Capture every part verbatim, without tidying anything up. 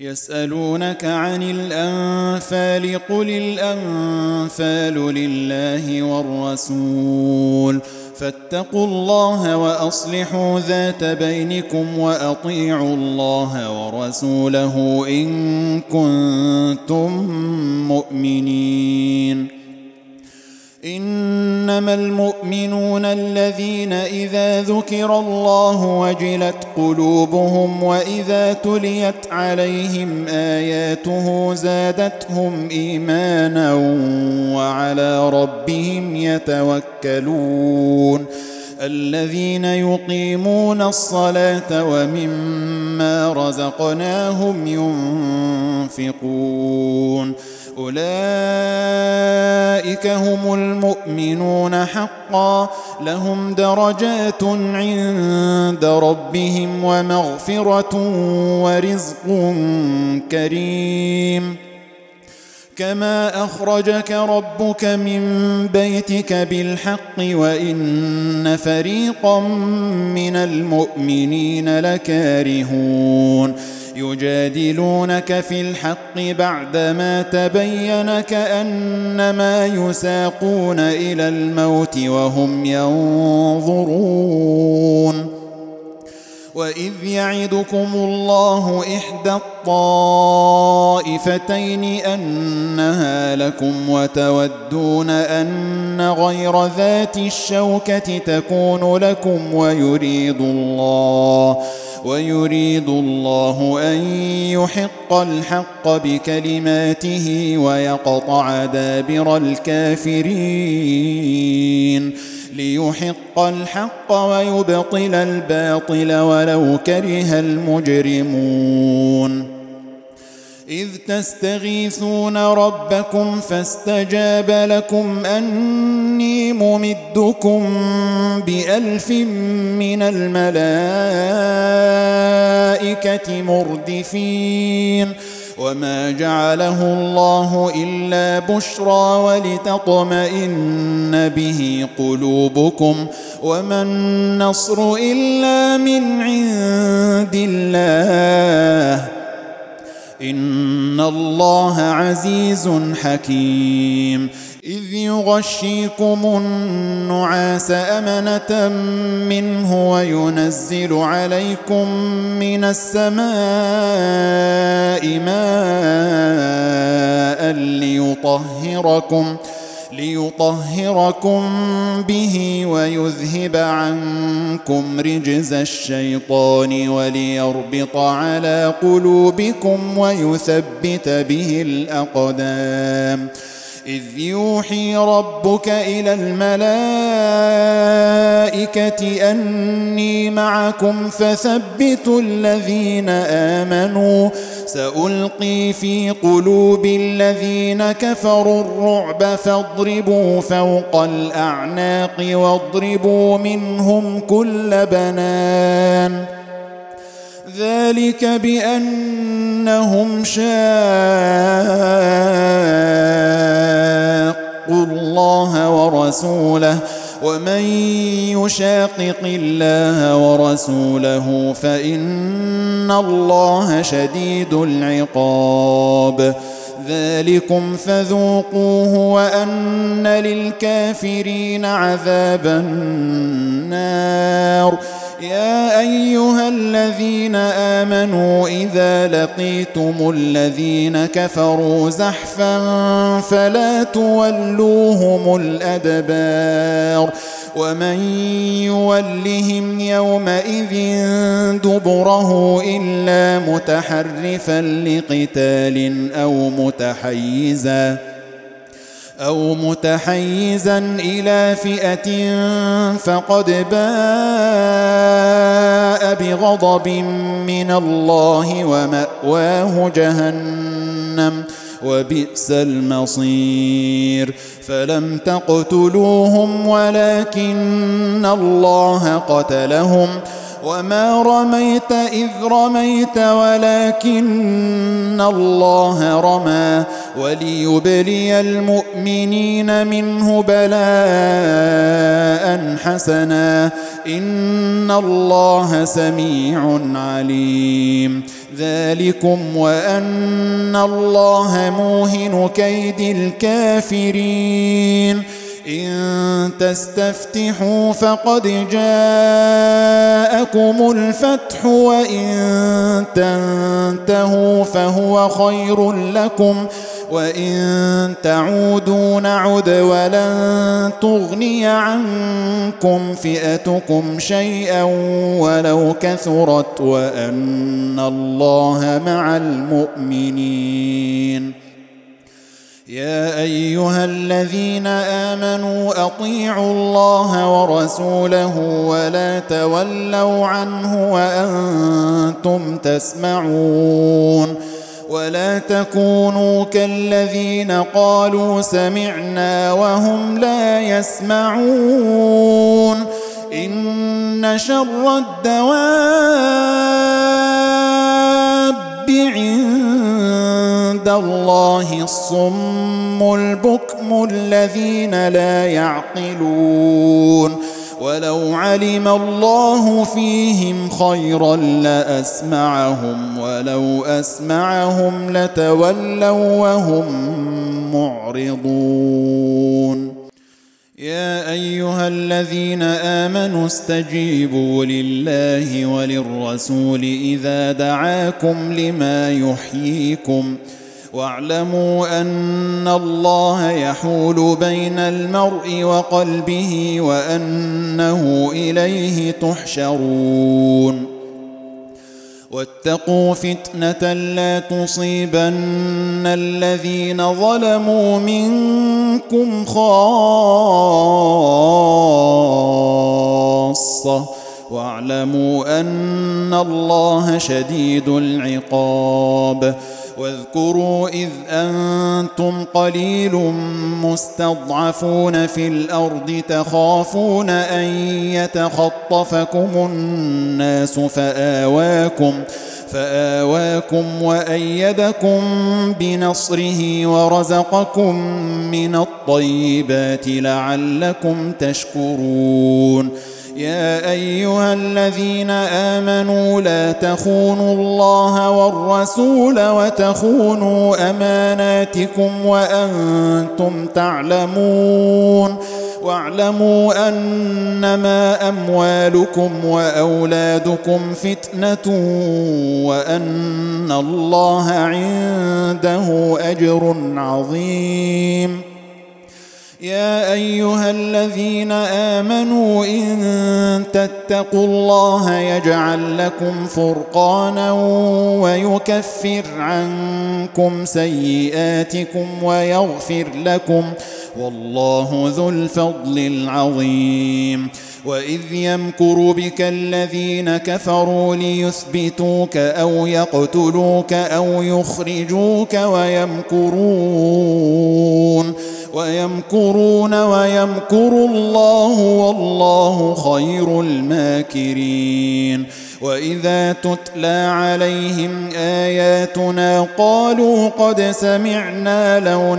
يسألونك عن الأنفال قل الأنفال لله والرسول فاتقوا الله وأصلحوا ذات بينكم وأطيعوا الله ورسوله إن كنتم مؤمنين. إنما المؤمنون الذين إذا ذكر الله وجلت قلوبهم وإذا تليت عليهم آياته زادتهم إيمانا وعلى ربهم يتوكلون. الذين يقيمون الصلاة ومما رزقناهم ينفقون أولئك هم المؤمنون حقا لهم درجات عند ربهم ومغفرة ورزق كريم. كما أخرجك ربك من بيتك بالحق وإن فريقا من المؤمنين لكارهون يجادلونك في الحق بعدما تبين كأنما يساقون إلى الموت وهم ينظرون. وإذ يعدكم الله إحدى الطائفتين أنها لكم وتودون أن غير ذات الشوكة تكون لكم ويريد الله ويريد الله أن يحق الحق بكلماته ويقطع دابر الكافرين ليحق الحق ويبطل الباطل ولو كره المجرمون. إذ تستغيثون ربكم فاستجاب لكم أني ممدكم بألف من الملائكة مردفين وما جعله الله إلا بشرى ولتطمئن به قلوبكم وما النصر إلا من عند الله إن الله عزيز حكيم. إذ يغشيكم النعاس أمنة منه وينزل عليكم من السماء ماء ليطهركم ليطهركم به ويذهب عنكم رجز الشيطان وليربط على قلوبكم ويثبت به الأقدام. إذ يوحي ربك إلى الملائكة أني معكم فثبتوا الذين آمنوا سألقي في قلوب الذين كفروا الرعب فاضربوا فوق الأعناق واضربوا منهم كل بنان. ذلك بأنهم شاقوا الله ورسوله ومن يشاقق الله ورسوله فإن الله شديد العقاب. ذلكم فذوقوه وأن للكافرين عذاب النار. يا أيها الذين آمنوا إذا لقيتم الذين كفروا زحفا فلا تولوهم الأدبار ومن يولهم يومئذ دبره إلا متحرفا لقتال أو متحيزا أو متحيزا إلى فئة فقد باء بغضب من الله ومأواه جهنم وبئس المصير. فلم تقتلوهم ولكن الله قتلهم وما رميت إذ رميت ولكن الله رمى وليبلي المؤمنين منه بلاء حسنا إن الله سميع عليم ذلكم وأن الله موهن كيد الكافرين إن تستفتحوا فقد جاءكم الفتح وإن تنتهوا فهو خير لكم وإن تعودوا نعد ولن تغني عنكم فئتكم شيئا ولو كثرت وأن الله مع المؤمنين يا أيها الذين آمنوا أطيعوا الله ورسوله ولا تولوا عنه وأنتم تسمعون ولا تكونوا كالذين قالوا سمعنا وهم لا يسمعون إن شر الدواب عند الله الصم البكم الذين لا يعقلون ولو علم الله فيهم خيرا لأسمعهم ولو أسمعهم لتولوا وهم معرضون يا أيها الذين آمنوا استجيبوا لله وللرسول إذا دعاكم لما يحييكم واعلموا أن الله يحول بين المرء وقلبه وأنه إليه تحشرون واتقوا فتنة لا تصيبن الذين ظلموا منكم خاصة واعلموا أن الله شديد العقاب واذكروا إذ أنتم قليل مستضعفون في الأرض تخافون أن يتخطفكم الناس فآواكم فآواكم وأيدكم بنصره ورزقكم من الطيبات لعلكم تشكرون يا أيها الذين آمنوا لا تخونوا الله والرسول وتخونوا أماناتكم وأنتم تعلمون واعلموا أنما أموالكم وأولادكم فتنة وأن الله عنده أجر عظيم يا أيها الذين آمنوا إن تتقوا الله يجعل لكم فرقانا ويكفر عنكم سيئاتكم ويغفر لكم والله ذو الفضل العظيم وإذ يمكر بك الذين كفروا ليثبتوك أو يقتلوك أو يخرجوك ويمكرون ويمكرون ويمكر الله والله خير الماكرين وإذا تتلى عليهم آياتنا قالوا قد سمعنا لو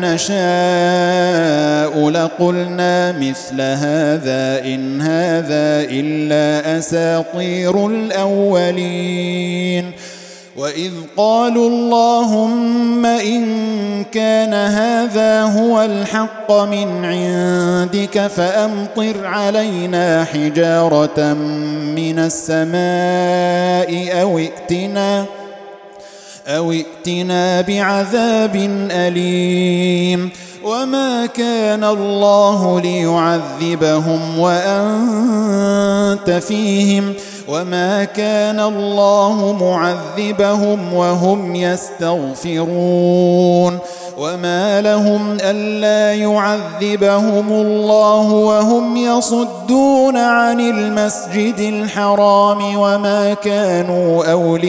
نشاء لقلنا مثل هذا إن هذا إلا أساطير الأولين وإذ قالوا اللهم إن كان هذا هو الحق من عندك فأمطر علينا حجارة من السماء أو ائتنا أو ائتنا بعذاب أليم وما كان الله ليعذبهم وأنت فيهم وما كان الله معذبهم وهم يستغفرون وما لهم ألا يعذبهم الله وهم يصدون عن المسجد الحرام وما كانوا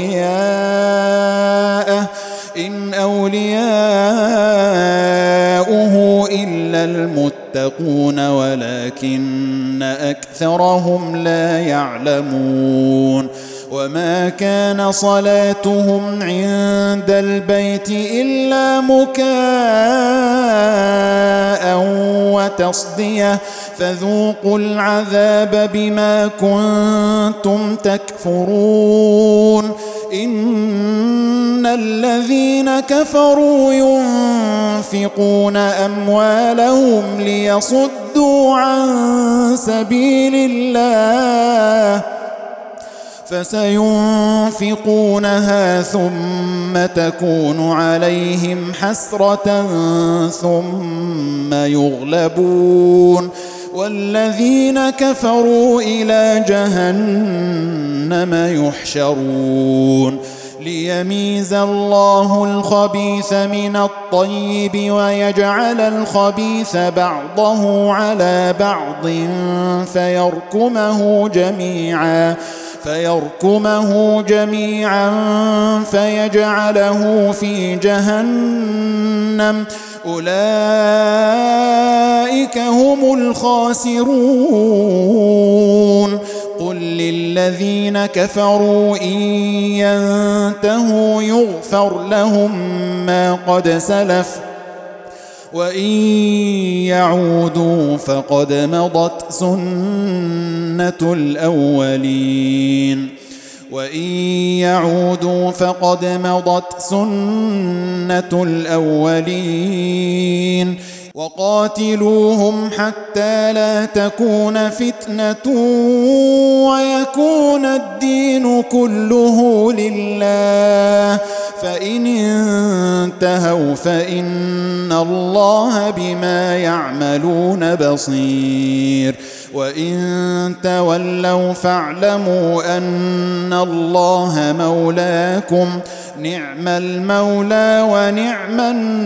أولياءه إن أولياؤه إلا المتقون ولكن أكثرهم لا يعلمون وما كان صلاتهم عند البيت إلا مكاء وتصدية فذوقوا العذاب بما كنتم تكفرون إن الذين كفروا ينفقون أموالهم ليصدوا عن سبيل الله فسينفقونها ثم تكون عليهم حسرة ثم يغلبون والذين كفروا إلى جهنم يحشرون ليميز الله الخبيث من الطيب ويجعل الخبيث بعضه على بعض فيركمه جميعا فيركمه جميعا فيجعله في جهنم أولئك هم الخاسرون قل للذين كفروا إن ينتهوا يغفر لهم ما قد سلف وإن يعودوا فقد مضت سنة الأولين وإن يعودوا فقد مضت سنة الأولين وقاتلوهم حتى لا تكون فتنة ويكون الدين كله لله فإن انتهوا فإن الله بما يعملون بصير وإن تولوا فاعلموا أن الله مولاكم نعم المولى ونعم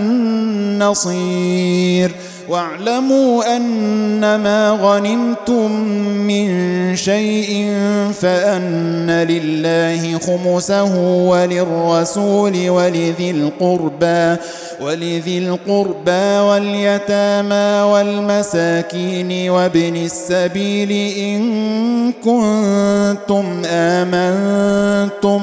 النصير واعلموا أنما غنمتم من شيء فأن لله خمسه وللرسول ولذي القربى ولذي القربى واليتامى والمساكين وابن السبيل إن كنتم آمنتم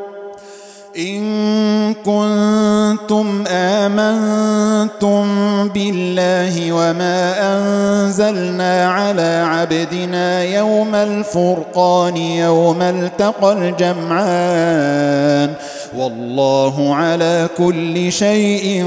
إن كنتم آمنتم بالله وما أنزلنا على عبدنا يوم الفرقان يوم التقى الجمعان والله على كل شيء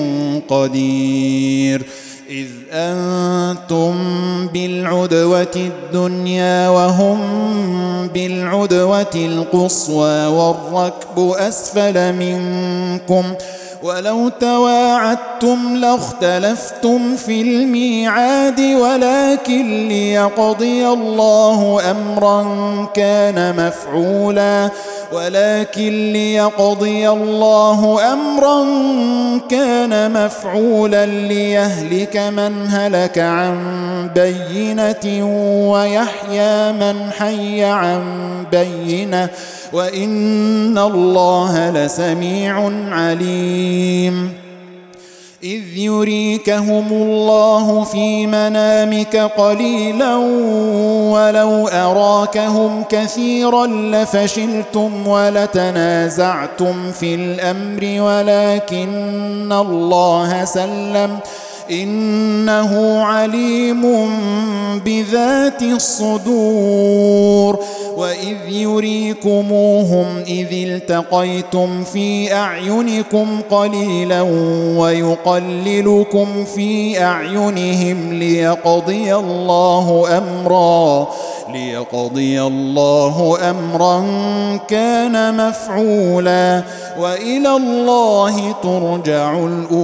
قدير إذ أنتم بالعدوة الدنيا وهم بالعدوة القصوى والركب أسفل منكم ولو تواعدتم لاختلفتم في الميعاد ولكن ليقضي الله أمرا كان مفعولا ولكن ليقضي الله أمرا كان مفعولا ليهلك من هلك عن بينة ويحيى من حي عن بينة وإن الله لسميع عليم إذ يريكهم الله في منامك قليلا ولو أراكهم كثيرا لفشلتم ولتنازعتم في الأمر ولكن الله سلم إنه عليم بذات الصدور وإذ يريكموهم إذ التقيتم في أعينكم قليلا ويقللكم في أعينهم ليقضي الله أمرا ليقضي الله أمرا كان مفعولا وإلى الله ترجع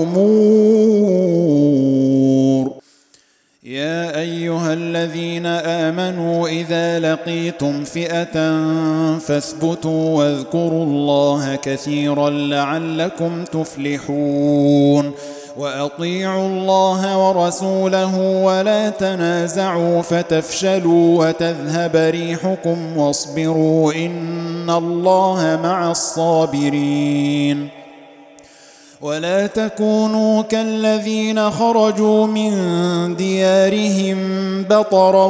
الأمور يا أيها الذين آمنوا إذا لقيتم فئة فاثبتوا واذكروا الله كثيرا لعلكم تفلحون وأطيعوا الله ورسوله ولا تنازعوا فتفشلوا وتذهب ريحكم واصبروا إن الله مع الصابرين ولا تكونوا كالذين خرجوا من ديارهم بطرا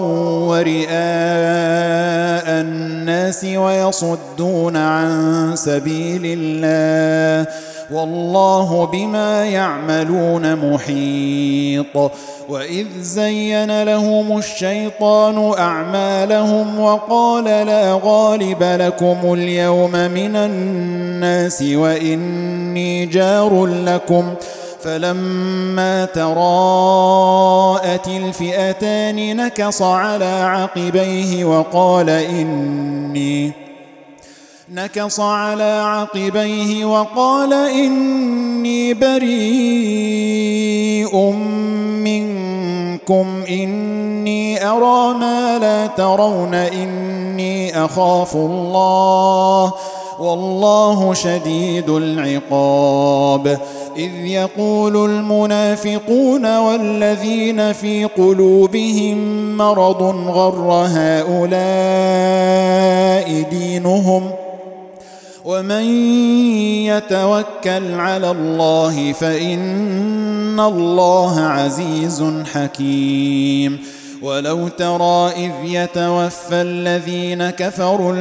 ورئاء الناس ويصدون عن سبيل الله والله بما يعملون محيط. وإذ زين لهم الشيطان أعمالهم وقال لا غالب لكم اليوم من الناس وإني جار لكم فلما تراءت الفئتان نكص على عقبيه وقال إني نكص على عقبيه وقال إني بريء منكم إني أرى ما لا ترون إني أخاف الله والله شديد العقاب. إذ يقول المنافقون والذين في قلوبهم مرض غر هؤلاء دينهم ومن يتوكل على الله فإن الله عزيز حكيم. ولو ترى إذ يتوفى الذين كفروا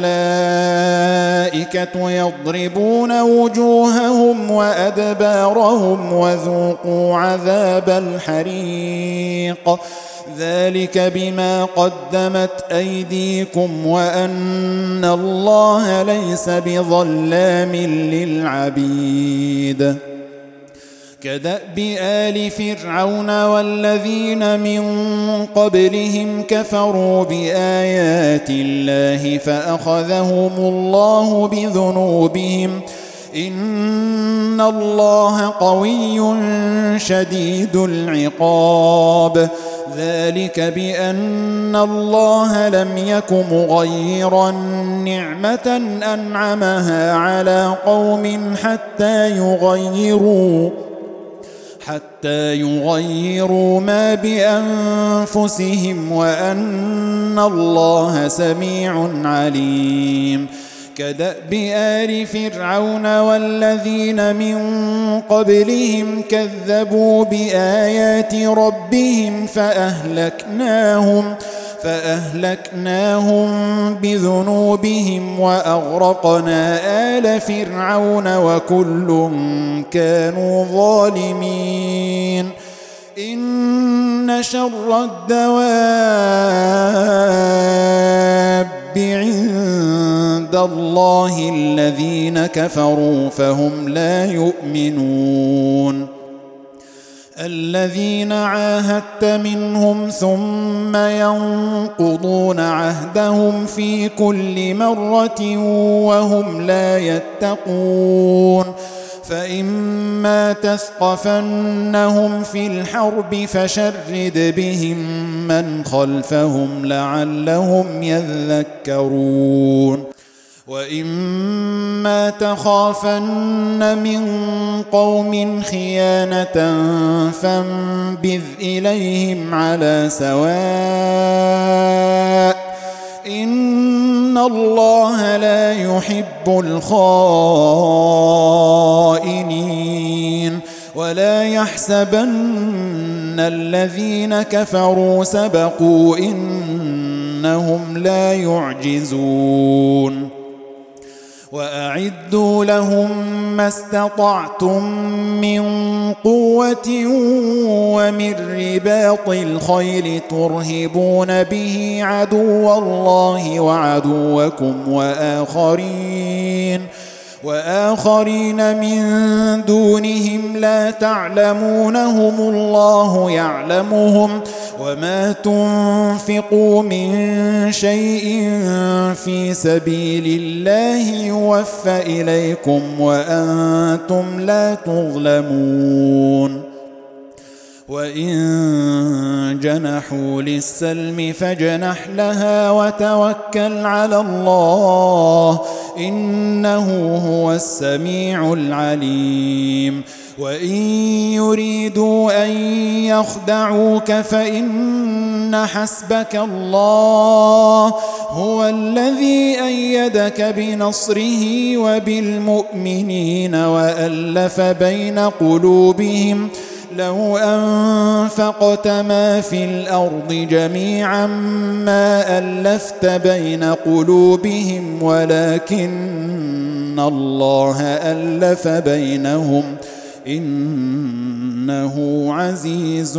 الملائكة يضربون وجوههم وأدبارهم وذوقوا عذاب الحريق ذلك بما قدمت أيديكم وأن الله ليس بظلام للعبيد. كدأب آل فرعون والذين من قبلهم كفروا بآيات الله فأخذهم الله بذنوبهم إن الله قوي شديد العقاب. ذلك بأن الله لم يك مغيرا نعمة أنعمها على قوم حتى يغيروا حتى يغيروا ما بأنفسهم وأن الله سميع عليم. كدأب آل فرعون والذين من قبلهم كذبوا بآيات ربهم فأهلكناهم فأهلكناهم بذنوبهم وأغرقنا آل فرعون وكل كانوا ظالمين. إن شر الدواب عند الله الذين كفروا فهم لا يؤمنون. الذين عاهدت منهم ثم ينقضون عهدهم في كل مرة وهم لا يتقون. فإما تثقفنهم في الحرب فشرد بهم من خلفهم لعلهم يذكرون. وإما تخافن من قوم خيانة فانبذ إليهم على سواء إن الله لا يحب الخائنين. ولا يحسبن الذين كفروا سبقوا إنهم لا يعجزون. وأعدوا لهم ما استطعتم من قوة ومن رباط الخيل ترهبون به عدو الله وعدوكم وآخرين وآخرين من دونهم لا تعلمونهم الله يعلمهم وما تنفقوا من شيء في سبيل الله يوفى إليكم وأنتم لا تظلمون. وإن جنحوا للسلم فاجنح لها وتوكل على الله إنه هو السميع العليم وإن يريدوا أن يخدعوك فإن حسبك الله هو الذي أيدك بنصره وبالمؤمنين وألف بين قلوبهم لو أنفقت ما في الأرض جميعا ما ألفت بين قلوبهم ولكن الله ألف بينهم إنه عزيز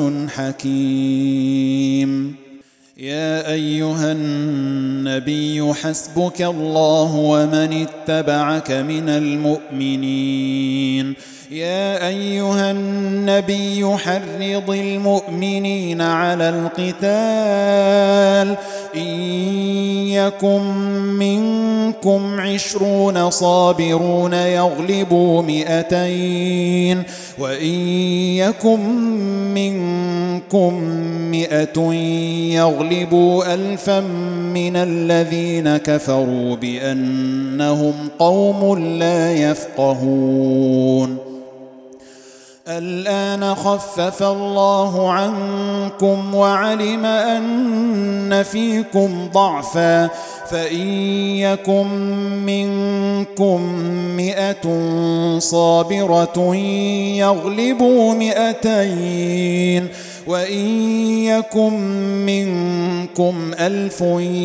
حكيم. يا أيها النبي حسبك الله ومن اتبعك من المؤمنين. يا أيها النبي حرض المؤمنين على القتال إن يكن منكم عشرون صابرون يغلبوا مئتين وإن يكن منكم مئة يغلبوا ألفا من الذين كفروا بأنهم قوم لا يفقهون. الآن خفف الله عنكم وعلم أن فيكم ضعفا فإن يكن منكم مئة صابرة يغلبوا مئتين وإن يكن منكم ألف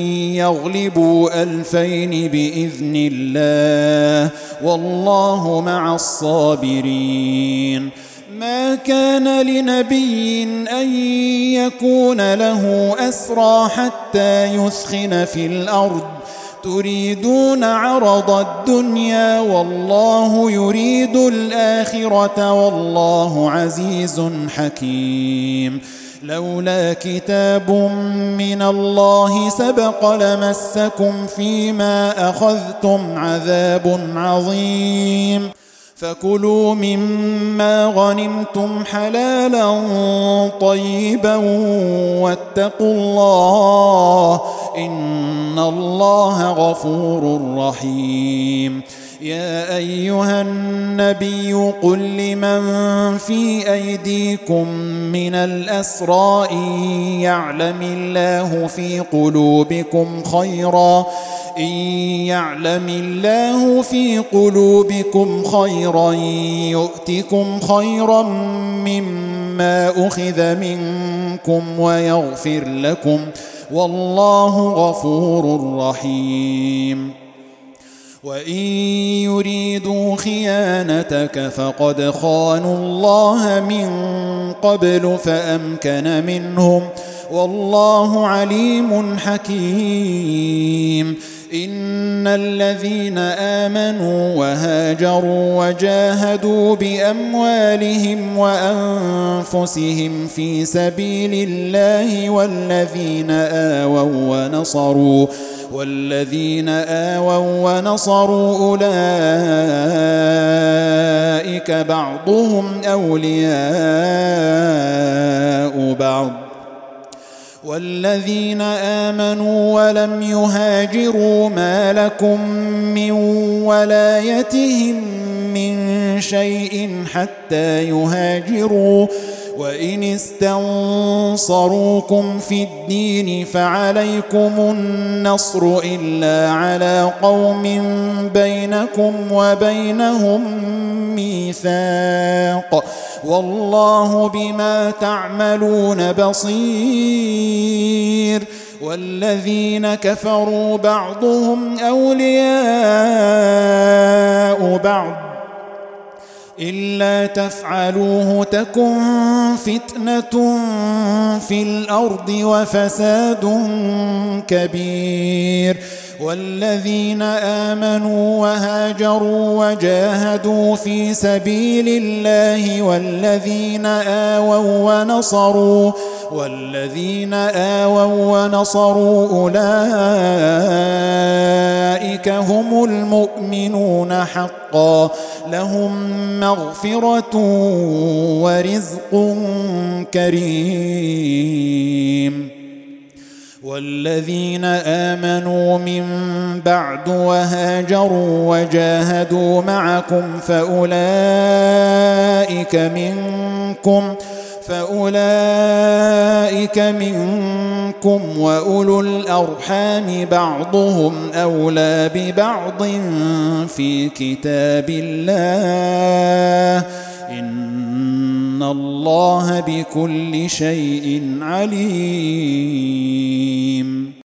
يغلبوا ألفين بإذن الله والله مع الصابرين. ما كان لنبي أن يكون له أسرى حتى يثخن في الأرض تريدون عرض الدنيا والله يريد الآخرة والله عزيز حكيم. لولا كتاب من الله سبق لمسكم فيما أخذتم عذاب عظيم فكلوا مما غنمتم حلالا طيبا واتقوا الله إن الله غفور رحيم. يا أيها النبي قل لمن في أيديكم من الأسرى إن يعلم الله في قلوبكم خيرا إن يعلم الله في قلوبكم خيرا يؤتكم خيرا مما أخذ منكم ويغفر لكم والله غفور رحيم. وإن يريدوا خيانتك فقد خانوا الله من قبل فأمكن منهم والله عليم حكيم. إن الذين آمنوا وهاجروا وجاهدوا بأموالهم وأنفسهم في سبيل الله والذين آووا ونصروا والذين آووا ونصروا أولئك بعضهم أولياء بعض والذين آمنوا ولم يهاجروا ما لكم من ولايتهم من شيء حتى يهاجروا وإن استنصروكم في الدين فعليكم النصر إلا على قوم بينكم وبينهم ميثاق والله بما تعملون بصير. والذين كفروا بعضهم أولياء بعض إلا تفعلوه تكن فتنة في الأرض وفساد كبير. والذين آمنوا وهاجروا وجاهدوا في سبيل الله والذين آووا ونصروا والذين آووا ونصروا أولئك هم المؤمنون حقا لهم مغفرة ورزق كريم. والذين آمنوا من بعد وهاجروا وجاهدوا معكم فأولئك منكم فأولئك منكم وأولو الأرحام بعضهم أولى ببعض في كتاب الله إن الله بكل شيء عليم.